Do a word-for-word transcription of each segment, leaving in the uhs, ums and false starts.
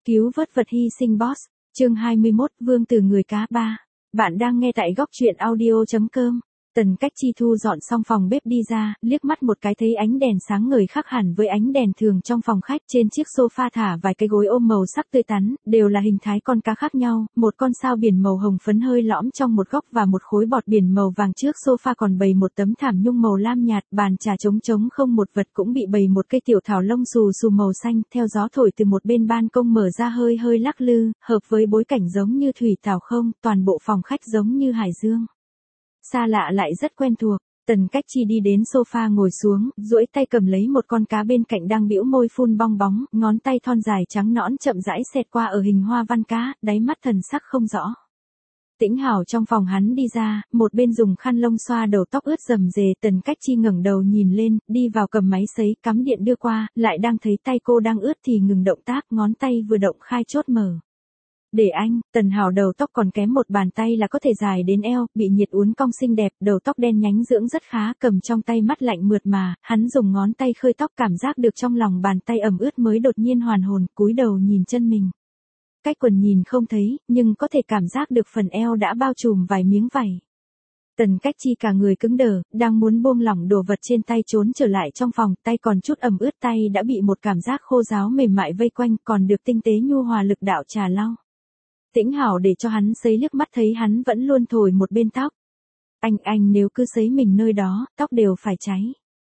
Cứu vớt vật hy sinh boss, chương hai mươi mốt, Vương tử người cá ba. Bạn đang nghe tại góc truyện audio chấm com. Tần Cách Chi thu dọn xong phòng bếp đi ra, liếc mắt một cái thấy ánh đèn sáng ngời khác hẳn với ánh đèn thường trong phòng khách. Trên chiếc sofa thả vài cái gối ôm màu sắc tươi tắn, đều là hình thái con cá khác nhau, một con sao biển màu hồng phấn hơi lõm trong một góc và một khối bọt biển màu vàng. Trước sofa còn bày một tấm thảm nhung màu lam nhạt, bàn trà trống trống không một vật, cũng bị bày một cây tiểu thảo lông xù xù màu xanh, theo gió thổi từ một bên ban công mở ra hơi hơi lắc lư, hợp với bối cảnh giống như thủy tảo không, toàn bộ phòng khách giống như hải dương. Xa lạ lại rất quen thuộc. Tần Cách Chi đi đến sofa ngồi xuống, duỗi tay cầm lấy một con cá bên cạnh đang bĩu môi phun bong bóng, ngón tay thon dài trắng nõn chậm rãi xẹt qua ở hình hoa văn cá, đáy mắt thần sắc không rõ. Tĩnh Hảo trong phòng hắn đi ra, một bên dùng khăn lông xoa đầu tóc ướt rầm rề. Tần Cách Chi ngẩng đầu nhìn lên, đi vào cầm máy sấy, cắm điện đưa qua, lại đang thấy tay cô đang ướt thì ngừng động tác, ngón tay vừa động khai chốt mở. Để anh. Tần Hảo đầu tóc còn kém một bàn tay là có thể dài đến eo, bị nhiệt uốn cong xinh đẹp, đầu tóc đen nhánh dưỡng rất khá, cầm trong tay mắt lạnh mượt mà, hắn dùng ngón tay khơi tóc, cảm giác được trong lòng bàn tay ẩm ướt mới đột nhiên hoàn hồn, cúi đầu nhìn chân mình. Cách quần nhìn không thấy, nhưng có thể cảm giác được phần eo đã bao trùm vài miếng vảy. Tần Cách Chi cả người cứng đờ, đang muốn buông lỏng đồ vật trên tay trốn trở lại trong phòng, tay còn chút ẩm ướt, tay đã bị một cảm giác khô ráo mềm mại vây quanh, còn được tinh tế nhu hòa lực đạo trà lau. Tĩnh Hảo để cho hắn sấy, liếc mắt thấy hắn vẫn luôn thổi một bên tóc. Anh, anh nếu cứ sấy mình nơi đó, tóc đều phải cháy.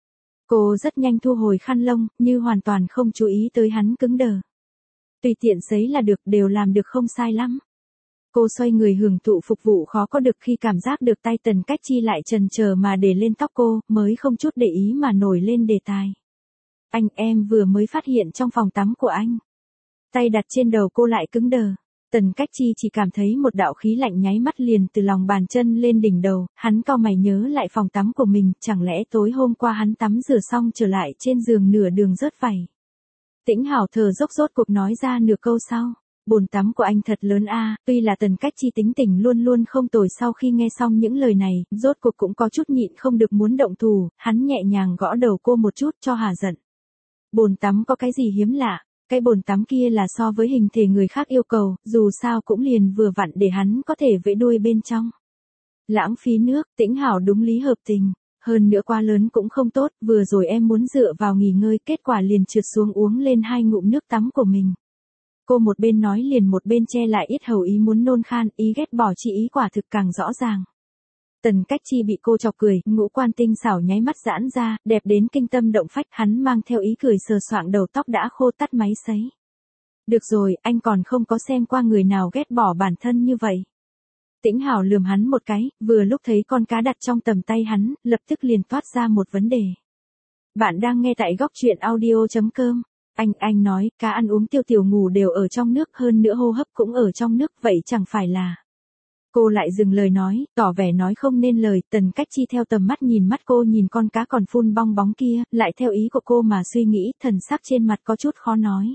Cô rất nhanh thu hồi khăn lông, như hoàn toàn không chú ý tới hắn cứng đờ. Tùy tiện sấy là được, đều làm được không sai lắm. Cô xoay người hưởng thụ phục vụ khó có được, khi cảm giác được tay Tần Cách Chi lại chần chờ mà để lên tóc cô, mới không chút để ý mà nổi lên đề tài. Anh, em vừa mới phát hiện trong phòng tắm của anh. Tay đặt trên đầu cô lại cứng đờ. Tần Cách Chi chỉ cảm thấy một đạo khí lạnh nháy mắt liền từ lòng bàn chân lên đỉnh đầu, hắn cau mày nhớ lại phòng tắm của mình, chẳng lẽ tối hôm qua hắn tắm rửa xong trở lại trên giường nửa đường rớt vảy. Tĩnh Hảo thở dốc rốt cuộc nói ra nửa câu sau. Bồn tắm của anh thật lớn a. Tuy là Tần Cách Chi tính tình luôn luôn không tồi, sau khi nghe xong những lời này, rốt cuộc cũng có chút nhịn không được muốn động thủ, hắn nhẹ nhàng gõ đầu cô một chút cho hả giận. Bồn tắm có cái gì hiếm lạ? Cái bồn tắm kia là so với hình thể người khác yêu cầu, dù sao cũng liền vừa vặn để hắn có thể vẫy đuôi bên trong. Lãng phí nước. Tĩnh Hảo đúng lý hợp tình. Hơn nữa quá lớn cũng không tốt, vừa rồi em muốn dựa vào nghỉ ngơi, kết quả liền trượt xuống uống lên hai ngụm nước tắm của mình. Cô một bên nói liền một bên che lại yết hầu, ý muốn nôn khan, ý ghét bỏ chi ý quả thực càng rõ ràng. Tần Cách Chi bị cô chọc cười, ngũ quan tinh xảo nháy mắt giãn ra, đẹp đến kinh tâm động phách, hắn mang theo ý cười sờ soạng đầu tóc đã khô, tắt máy sấy. Được rồi, anh còn không có xem qua người nào ghét bỏ bản thân như vậy. Tĩnh Hảo lườm hắn một cái, vừa lúc thấy con cá đặt trong tầm tay hắn, lập tức liền toát ra một vấn đề. Bạn đang nghe tại góc truyện audio chấm com. Anh, anh nói, cá ăn uống tiêu tiểu ngủ đều ở trong nước, hơn nữa hô hấp cũng ở trong nước, vậy chẳng phải là... Cô lại dừng lời nói, tỏ vẻ nói không nên lời. Tần Cách Chi theo tầm mắt nhìn mắt cô, nhìn con cá còn phun bong bóng kia, lại theo ý của cô mà suy nghĩ, thần sắc trên mặt có chút khó nói.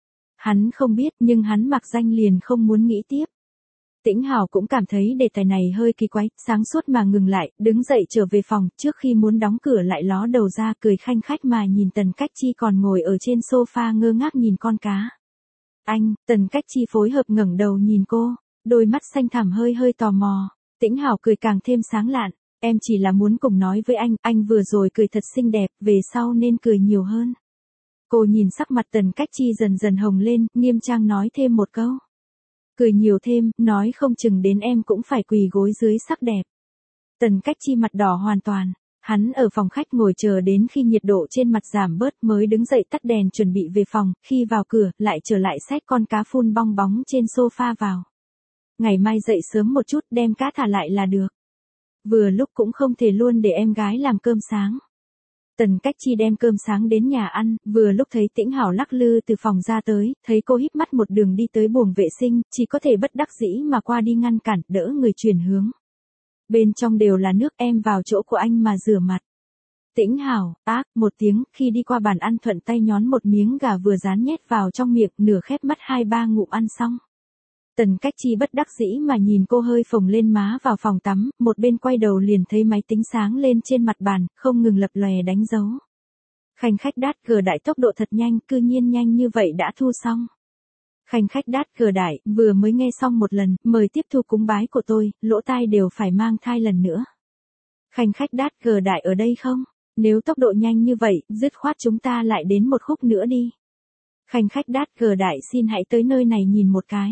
Hắn không biết, nhưng hắn mặc danh liền không muốn nghĩ tiếp. Tĩnh Hảo cũng cảm thấy đề tài này hơi kỳ quái, sáng suốt mà ngừng lại, đứng dậy trở về phòng, trước khi muốn đóng cửa lại ló đầu ra, cười khanh khách mà nhìn Tần Cách Chi còn ngồi ở trên sofa ngơ ngác nhìn con cá. Anh. Tần Cách Chi phối hợp ngẩng đầu nhìn cô, đôi mắt xanh thẳm hơi hơi tò mò. Tĩnh Hảo cười càng thêm sáng lạn, em chỉ là muốn cùng nói với anh, anh vừa rồi cười thật xinh đẹp, về sau nên cười nhiều hơn. Cô nhìn sắc mặt Tần Cách Chi dần dần hồng lên, nghiêm trang nói thêm một câu. Cười nhiều thêm, nói không chừng đến em cũng phải quỳ gối dưới sắc đẹp. Tần Cách Chi mặt đỏ hoàn toàn, hắn ở phòng khách ngồi chờ đến khi nhiệt độ trên mặt giảm bớt mới đứng dậy tắt đèn chuẩn bị về phòng, khi vào cửa, lại trở lại xách con cá phun bong bóng trên sofa vào. Ngày mai dậy sớm một chút đem cá thả lại là được. Vừa lúc cũng không thể luôn để em gái làm cơm sáng. Tần Cách Chi đem cơm sáng đến nhà ăn, vừa lúc thấy Tĩnh Hảo lắc lư từ phòng ra tới, thấy cô híp mắt một đường đi tới buồng vệ sinh, chỉ có thể bất đắc dĩ mà qua đi ngăn cản, đỡ người chuyển hướng. Bên trong đều là nước, em vào chỗ của anh mà rửa mặt. Tĩnh Hảo, ác, một tiếng, khi đi qua bàn ăn thuận tay nhón một miếng gà vừa rán nhét vào trong miệng, nửa khép mắt hai ba ngụm ăn xong. Tần Cách Chi bất đắc dĩ mà nhìn cô hơi phồng lên má vào phòng tắm, một bên quay đầu liền thấy máy tính sáng lên trên mặt bàn, không ngừng lập lòe đánh dấu. Khanh khách đát gờ đại tốc độ thật nhanh, cư nhiên nhanh như vậy đã thu xong. Khanh khách đát cờ đại, vừa mới nghe xong một lần, mời tiếp thu cúng bái của tôi, lỗ tai đều phải mang thai lần nữa. Khanh khách đát cờ đại ở đây không? Nếu tốc độ nhanh như vậy, dứt khoát chúng ta lại đến một khúc nữa đi. Khanh khách đát cờ đại xin hãy tới nơi này nhìn một cái.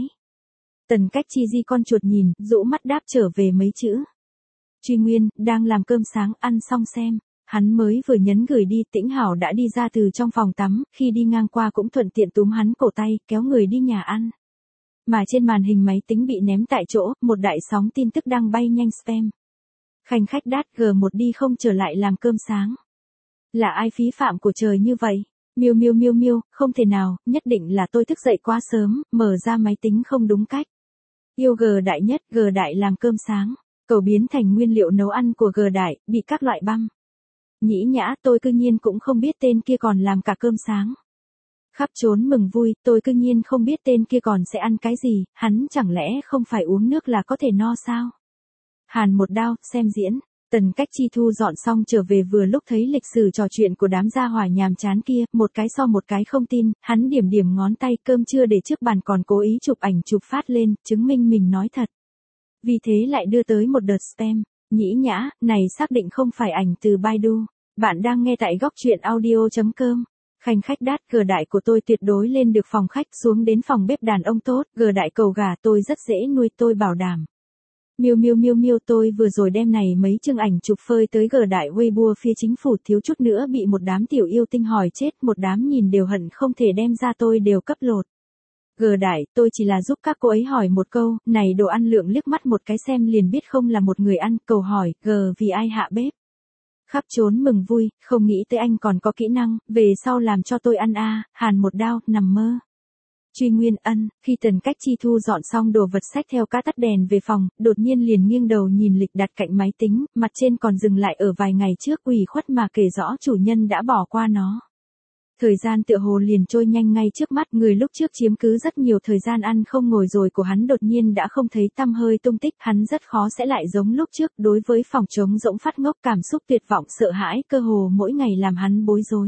Tần cách chi di con chuột nhìn, rũ mắt đáp trở về mấy chữ. Truy Nguyên, đang làm cơm sáng, ăn xong xem. Hắn mới vừa nhấn gửi đi, Tĩnh Hảo đã đi ra từ trong phòng tắm, khi đi ngang qua cũng thuận tiện túm hắn cổ tay, kéo người đi nhà ăn. Mà trên màn hình máy tính bị ném tại chỗ, một đại sóng tin tức đang bay nhanh spam. Khanh khách đát G một đi không trở lại làm cơm sáng. Là ai phí phạm của trời như vậy? Miêu miêu miêu miêu, không thể nào, nhất định là tôi thức dậy quá sớm, mở ra máy tính không đúng cách. Yêu G đại nhất, G đại làm cơm sáng. Cầu biến thành nguyên liệu nấu ăn của G đại, bị các loại băm. Nhĩ nhã, tôi cư nhiên cũng không biết tên kia còn làm cả cơm sáng. Khắp trốn mừng vui, tôi cư nhiên không biết tên kia còn sẽ ăn cái gì, hắn chẳng lẽ không phải uống nước là có thể no sao? Hàn một đao, xem diễn. Tần cách chi thu dọn xong trở về vừa lúc thấy lịch sử trò chuyện của đám gia hỏa nhàm chán kia, một cái so một cái không tin, hắn điểm điểm ngón tay, cơm chưa để trước bàn còn cố ý chụp ảnh chụp phát lên, chứng minh mình nói thật. Vì thế lại đưa tới một đợt spam. Nhĩ nhã, này xác định không phải ảnh từ Baidu. Bạn đang nghe tại góc truyện audio.com. Khanh khách đát G đại của tôi tuyệt đối lên được phòng khách xuống đến phòng bếp đàn ông tốt, G đại cầu gà tôi rất dễ nuôi tôi bảo đảm. Miêu miêu miêu miêu tôi vừa rồi đem này mấy chương ảnh chụp phơi tới G đại Weibo phía chính phủ thiếu chút nữa bị một đám tiểu yêu tinh hỏi chết, một đám nhìn đều hận không thể đem ra tôi đều cấp lột. G đại, tôi chỉ là giúp các cô ấy hỏi một câu, này đồ ăn lượng liếc mắt một cái xem liền biết không là một người ăn, cầu hỏi, G vì ai hạ bếp. Khắp trốn mừng vui, không nghĩ tới anh còn có kỹ năng, về sau làm cho tôi ăn a, hàn một đao, nằm mơ. Truy Nguyên ân, khi Tần cách chi thu dọn xong đồ vật xách theo cá tắt đèn về phòng, đột nhiên liền nghiêng đầu nhìn lịch đặt cạnh máy tính, mặt trên còn dừng lại ở vài ngày trước ủy khuất mà kể rõ chủ nhân đã bỏ qua nó. Thời gian tựa hồ liền trôi nhanh ngay trước mắt, người lúc trước chiếm cứ rất nhiều thời gian ăn không ngồi rồi của hắn đột nhiên đã không thấy tăm hơi tung tích, hắn rất khó sẽ lại giống lúc trước, đối với phòng trống rỗng phát ngốc cảm xúc tuyệt vọng sợ hãi cơ hồ mỗi ngày làm hắn bối rối.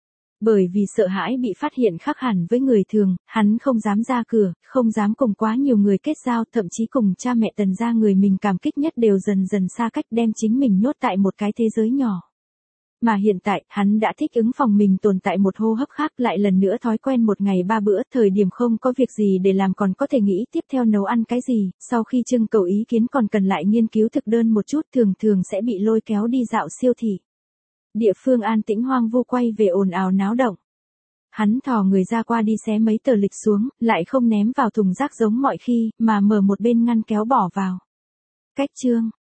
Bởi vì sợ hãi bị phát hiện khác hẳn với người thường, hắn không dám ra cửa, không dám cùng quá nhiều người kết giao, thậm chí cùng cha mẹ Tần gia người mình cảm kích nhất đều dần dần xa cách đem chính mình nhốt tại một cái thế giới nhỏ. Mà hiện tại, hắn đã thích ứng phòng mình tồn tại một hô hấp khác lại lần nữa thói quen một ngày ba bữa, thời điểm không có việc gì để làm còn có thể nghĩ tiếp theo nấu ăn cái gì, sau khi trưng cầu ý kiến còn cần lại nghiên cứu thực đơn một chút, thường thường sẽ bị lôi kéo đi dạo siêu thị. Địa phương an tĩnh hoang vu quay về ồn ào náo động. Hắn thò người ra qua đi xé mấy tờ lịch xuống, lại không ném vào thùng rác giống mọi khi, mà mở một bên ngăn kéo bỏ vào. Cách chương,